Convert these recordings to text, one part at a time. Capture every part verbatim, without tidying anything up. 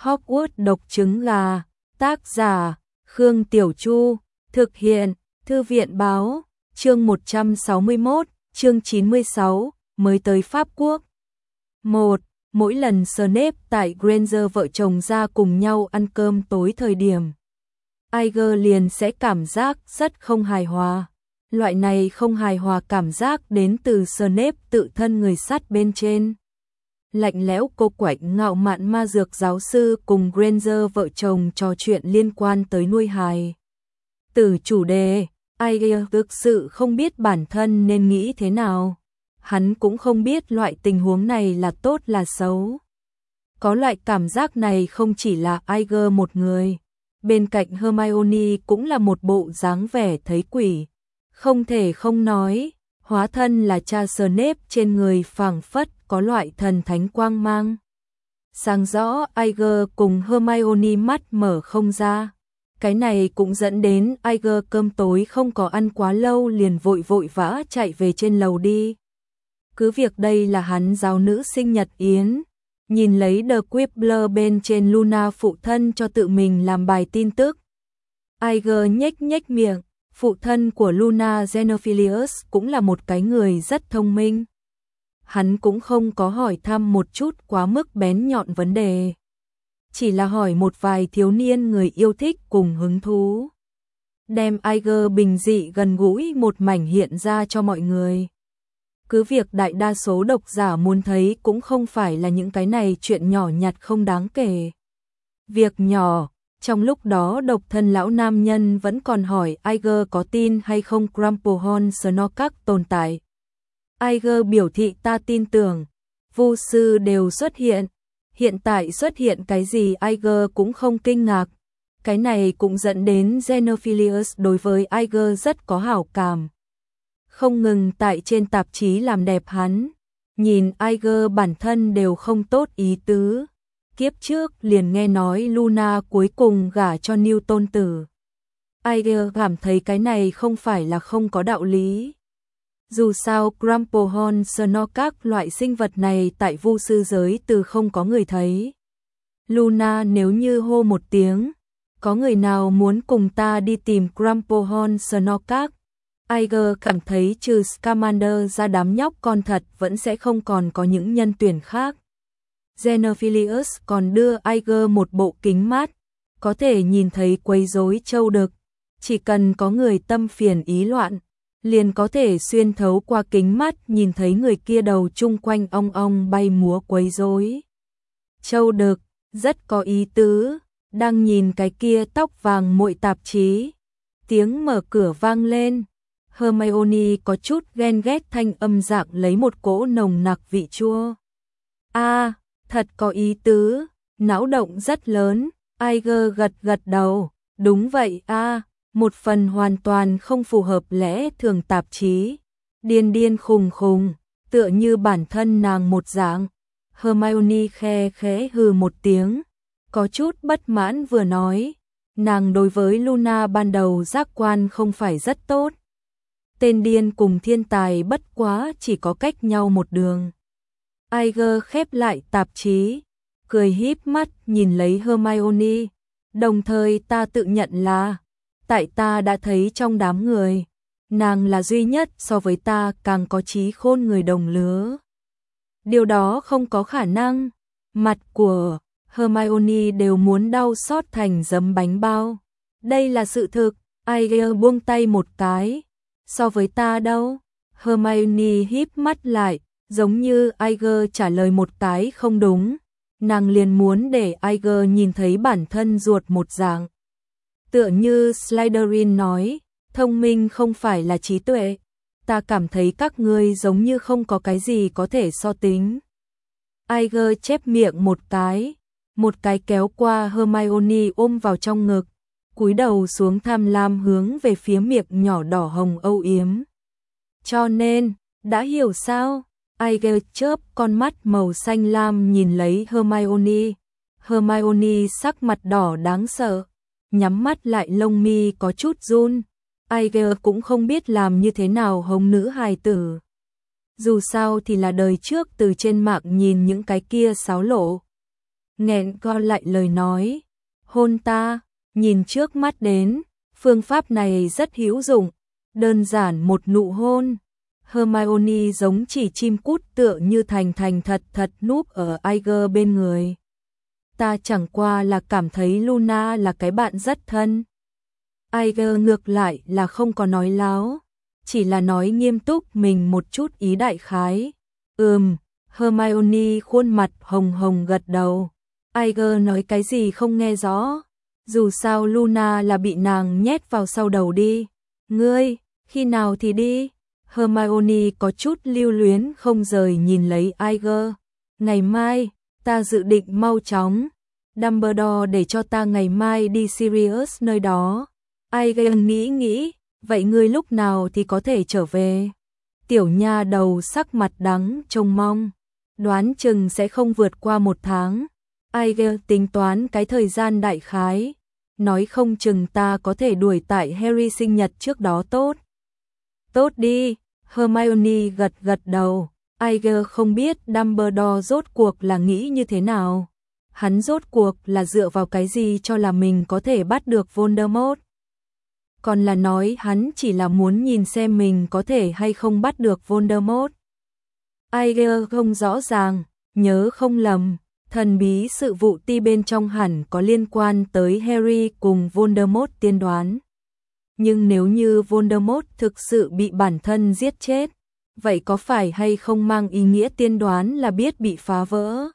Hogwarts độc trứng gà, tác giả, Khương Tiểu Chu, thực hiện, Thư viện báo, chương một trăm sáu mươi mốt, chương chín mươi sáu, mới tới Pháp Quốc. một. Mỗi lần Snape tại Granger vợ chồng ra cùng nhau ăn cơm tối thời điểm, Iger liền sẽ cảm giác rất không hài hòa. Loại này không hài hòa cảm giác đến từ Snape tự thân người sắt bên trên. Lạnh lẽo cô quạnh ngạo mạn ma dược giáo sư cùng Granger vợ chồng trò chuyện liên quan tới nuôi hài từ chủ đề, Iger thực sự không biết bản thân nên nghĩ thế nào. Hắn cũng không biết loại tình huống này là tốt là xấu. Có loại cảm giác này không chỉ là Iger một người. Bên cạnh Hermione cũng là một bộ dáng vẻ thấy quỷ. Không thể không nói, hóa thân là cha Snape trên người phảng phất có loại thần thánh quang mang. Sáng rõ Iger cùng Hermione mắt mở không ra. Cái này cũng dẫn đến Iger cơm tối không có ăn quá lâu liền vội vội vã chạy về trên lầu đi. Cứ việc đây là hắn giáo nữ sinh nhật yến, nhìn lấy The Quibbler bên trên Luna phụ thân cho tự mình làm bài tin tức. Iger nhếch nhếch miệng, phụ thân của Luna Xenophilius cũng là một cái người rất thông minh. Hắn cũng không có hỏi thăm một chút quá mức bén nhọn vấn đề. Chỉ là hỏi một vài thiếu niên người yêu thích cùng hứng thú. Đem Iger bình dị gần gũi một mảnh hiện ra cho mọi người. Cứ việc đại đa số độc giả muốn thấy cũng không phải là những cái này chuyện nhỏ nhặt không đáng kể. Việc nhỏ, trong lúc đó độc thân lão nam nhân vẫn còn hỏi Iger có tin hay không Grumpelhorn Snorkack tồn tại. Iger biểu thị ta tin tưởng, vu sư đều xuất hiện, hiện tại xuất hiện cái gì Iger cũng không kinh ngạc. Cái này cũng dẫn đến Xenophilius đối với Iger rất có hảo cảm. Không ngừng tại trên tạp chí làm đẹp hắn, nhìn Iger bản thân đều không tốt ý tứ. Kiếp trước liền nghe nói Luna cuối cùng gả cho Newton tử. Iger cảm thấy cái này không phải là không có đạo lý. Dù sao Grumpelhorn Snorkack loại sinh vật này tại vu sư giới từ không có người thấy. Luna nếu như hô một tiếng, có người nào muốn cùng ta đi tìm Grumpelhorn Snorkack? Iger cảm thấy trừ Scamander ra đám nhóc con thật vẫn sẽ không còn có những nhân tuyển khác. Xenophilius còn đưa Iger một bộ kính mát, có thể nhìn thấy quấy rối châu đực. Chỉ cần có người tâm phiền ý loạn, liền có thể xuyên thấu qua kính mắt nhìn thấy người kia đầu chung quanh ong ong bay múa quấy rối. Châu đực, rất có ý tứ, đang nhìn cái kia tóc vàng muội tạp chí. Tiếng mở cửa vang lên. Hermione có chút ghen ghét thanh âm dạng lấy một cỗ nồng nặc vị chua. A, à, thật có ý tứ, não động rất lớn. Iger gật gật đầu, đúng vậy a, à, một phần hoàn toàn không phù hợp lẽ thường tạp chí. Điên điên khùng khùng, tựa như bản thân nàng một dạng. Hermione khe khẽ hừ một tiếng, có chút bất mãn vừa nói. Nàng đối với Luna ban đầu giác quan không phải rất tốt. Tên điên cùng thiên tài bất quá chỉ có cách nhau một đường. Iger khép lại tạp chí, cười híp mắt nhìn lấy Hermione. Đồng thời ta tự nhận là, tại ta đã thấy trong đám người, nàng là duy nhất so với ta càng có trí khôn người đồng lứa. Điều đó không có khả năng. Mặt của Hermione đều muốn đau xót thành giấm bánh bao. Đây là sự thực. Iger buông tay một cái. So với ta đâu? Hermione híp mắt lại, giống như Iger trả lời một cái không đúng. Nàng liền muốn để Iger nhìn thấy bản thân ruột một dạng. Tựa như Slytherin nói, thông minh không phải là trí tuệ. Ta cảm thấy các ngươi giống như không có cái gì có thể so tính. Iger chép miệng một cái, một cái kéo qua Hermione ôm vào trong ngực. Cúi đầu xuống tham lam hướng về phía miệng nhỏ đỏ hồng âu yếm. Cho nên, đã hiểu sao? Iger chớp con mắt màu xanh lam nhìn lấy Hermione. Hermione sắc mặt đỏ đáng sợ, nhắm mắt lại lông mi có chút run. Iger cũng không biết làm như thế nào hống nữ hài tử. Dù sao thì là đời trước từ trên mạng nhìn những cái kia xáo lộ. nghẹn co lại lời nói. Hôn ta, nhìn trước mắt đến, phương pháp này rất hữu dụng, đơn giản một nụ hôn. Hermione giống chỉ chim cút tựa như thành thành thật thật núp ở Iger bên người. Ta chẳng qua là cảm thấy Luna là cái bạn rất thân. Iger ngược lại là không có nói láo, chỉ là nói nghiêm túc mình một chút ý đại khái. Ừm, Hermione khuôn mặt hồng hồng gật đầu. Iger nói cái gì không nghe rõ, dù sao Luna là bị nàng nhét vào sau đầu đi. Ngươi, khi nào thì đi? Hermione có chút lưu luyến không rời nhìn lấy Iger. Ngày mai, ta dự định mau chóng. Dumbledore để cho ta ngày mai đi Sirius nơi đó. Iger nghĩ nghĩ, vậy ngươi lúc nào thì có thể trở về? Tiểu nha đầu sắc mặt đắng trông mong, đoán chừng sẽ không vượt qua một tháng. Iger tính toán cái thời gian đại khái, nói không chừng ta có thể đuổi tại Harry sinh nhật trước đó tốt. Tốt đi, Hermione gật gật đầu. Iger không biết Dumbledore rốt cuộc là nghĩ như thế nào. Hắn rốt cuộc là dựa vào cái gì cho là mình có thể bắt được Voldemort. Còn là nói hắn chỉ là muốn nhìn xem mình có thể hay không bắt được Voldemort. Iger không rõ ràng, nhớ không lầm, thần bí sự vụ ti bên trong hẳn có liên quan tới Harry cùng Voldemort tiên đoán. Nhưng nếu như Voldemort thực sự bị bản thân giết chết, vậy có phải hay không mang ý nghĩa tiên đoán là biết bị phá vỡ?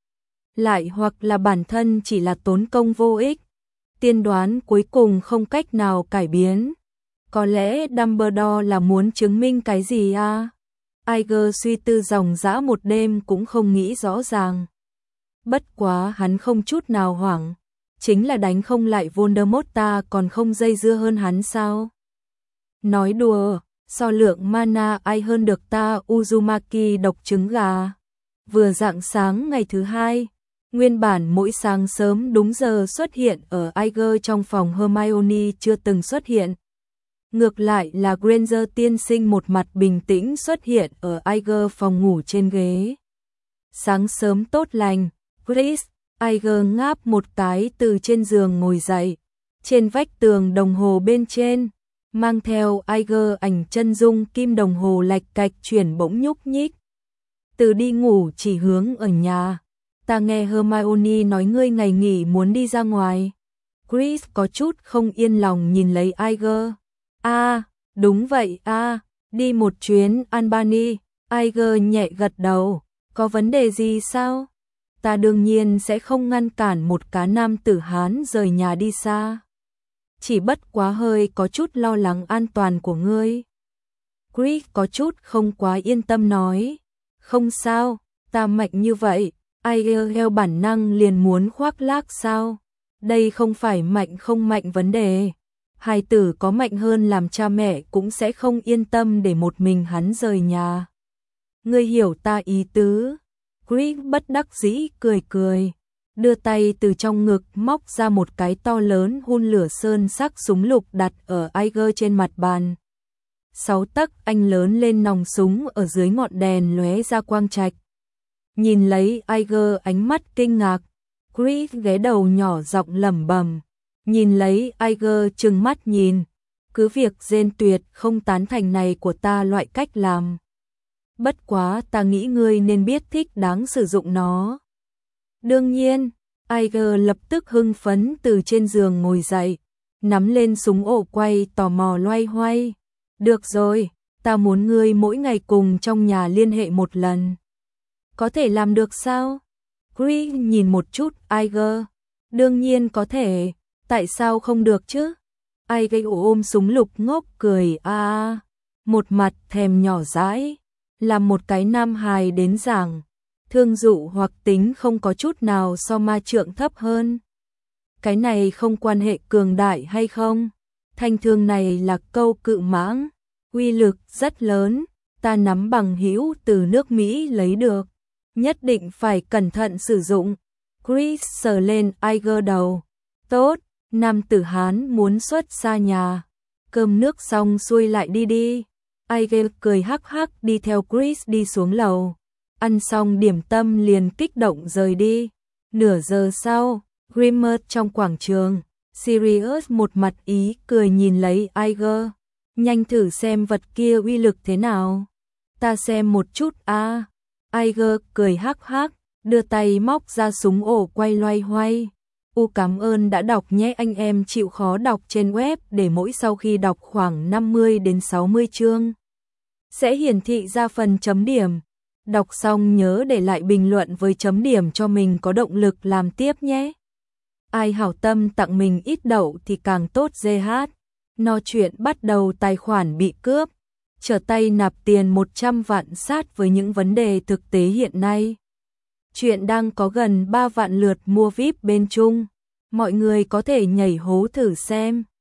Lại hoặc là bản thân chỉ là tốn công vô ích, tiên đoán cuối cùng không cách nào cải biến. Có lẽ Dumbledore là muốn chứng minh cái gì à? Iger suy tư dòng dã một đêm cũng không nghĩ rõ ràng. Bất quá hắn không chút nào hoảng, chính là đánh không lại Voldemort ta còn không dây dưa hơn hắn sao? Nói đùa, so lượng mana ai hơn được ta Uzumaki độc trứng gà. Vừa rạng sáng ngày thứ hai, nguyên bản mỗi sáng sớm đúng giờ xuất hiện ở Iger trong phòng Hermione chưa từng xuất hiện. Ngược lại là Granger tiên sinh một mặt bình tĩnh xuất hiện ở Iger phòng ngủ trên ghế. Sáng sớm tốt lành, Chris. Iger ngáp một cái từ trên giường ngồi dậy. Trên vách tường đồng hồ bên trên, mang theo Iger ảnh chân dung kim đồng hồ lạch cạch chuyển bỗng nhúc nhích. Từ đi ngủ chỉ hướng ở nhà. Ta nghe Hermione nói ngươi ngày nghỉ muốn đi ra ngoài. Chris có chút không yên lòng nhìn lấy Iger. A, à, đúng vậy a, à, đi một chuyến Albany. Iger nhẹ gật đầu. Có vấn đề gì sao? Ta đương nhiên sẽ không ngăn cản một cá nam tử Hán rời nhà đi xa. Chỉ bất quá hơi có chút lo lắng an toàn của ngươi. Chris có chút không quá yên tâm nói. Không sao, ta mạnh như vậy. Iger theo bản năng liền muốn khoác lác sao? Đây không phải mạnh không mạnh vấn đề. Hài tử có mạnh hơn làm cha mẹ cũng sẽ không yên tâm để một mình hắn rời nhà. Ngươi hiểu ta ý tứ. Chris bất đắc dĩ cười cười, đưa tay từ trong ngực móc ra một cái to lớn hun lửa sơn sắc súng lục đặt ở Iger trên mặt bàn. Sáu tấc anh lớn lên nòng súng ở dưới ngọn đèn lóe ra quang trạch. Nhìn lấy Iger ánh mắt kinh ngạc, Chris ghé đầu nhỏ giọng lẩm bẩm, nhìn lấy Iger trừng mắt nhìn, cứ việc Gen tuyệt không tán thành này của ta loại cách làm. Bất quá ta nghĩ ngươi nên biết thích đáng sử dụng nó. Đương nhiên, Iger lập tức hưng phấn từ trên giường ngồi dậy, nắm lên súng ổ quay tò mò loay hoay. Được rồi, ta muốn ngươi mỗi ngày cùng trong nhà liên hệ một lần. Có thể làm được sao? Chris nhìn một chút Iger. Đương nhiên có thể, tại sao không được chứ? Iger ôm súng lục ngốc cười a a, một mặt thèm nhỏ dãi. Làm một cái nam hài đến giảng, thương dụ hoặc tính không có chút nào so ma trượng thấp hơn. Cái này không quan hệ cường đại hay không. Thanh thương này là câu cự mãng, uy lực rất lớn, ta nắm bằng hữu từ nước Mỹ lấy được. Nhất định phải cẩn thận sử dụng. Chris sờ lên Iger đầu. Tốt, nam tử Hán muốn xuất xa nhà. Cơm nước xong xuôi lại đi đi. Iger cười hắc hắc đi theo Chris đi xuống lầu. Ăn xong điểm tâm liền kích động rời đi. Nửa giờ sau, Grimmer trong quảng trường, Sirius một mặt ý cười nhìn lấy Iger. Nhanh thử xem vật kia uy lực thế nào. Ta xem một chút a. À. Iger cười hắc hắc, đưa tay móc ra súng ổ quay loay hoay. U cảm ơn đã đọc nhé anh em chịu khó đọc trên web để mỗi sau khi đọc khoảng năm mươi đến sáu mươi chương. Sẽ hiển thị ra phần chấm điểm. Đọc xong nhớ để lại bình luận với chấm điểm cho mình có động lực làm tiếp nhé. Ai hảo tâm tặng mình ít đậu thì càng tốt giê hát. No chuyện bắt đầu tài khoản bị cướp. Trở tay nạp tiền một trăm vạn sát với những vấn đề thực tế hiện nay. Chuyện đang có gần ba vạn lượt mua víp bên Trung. Mọi người có thể nhảy hố thử xem.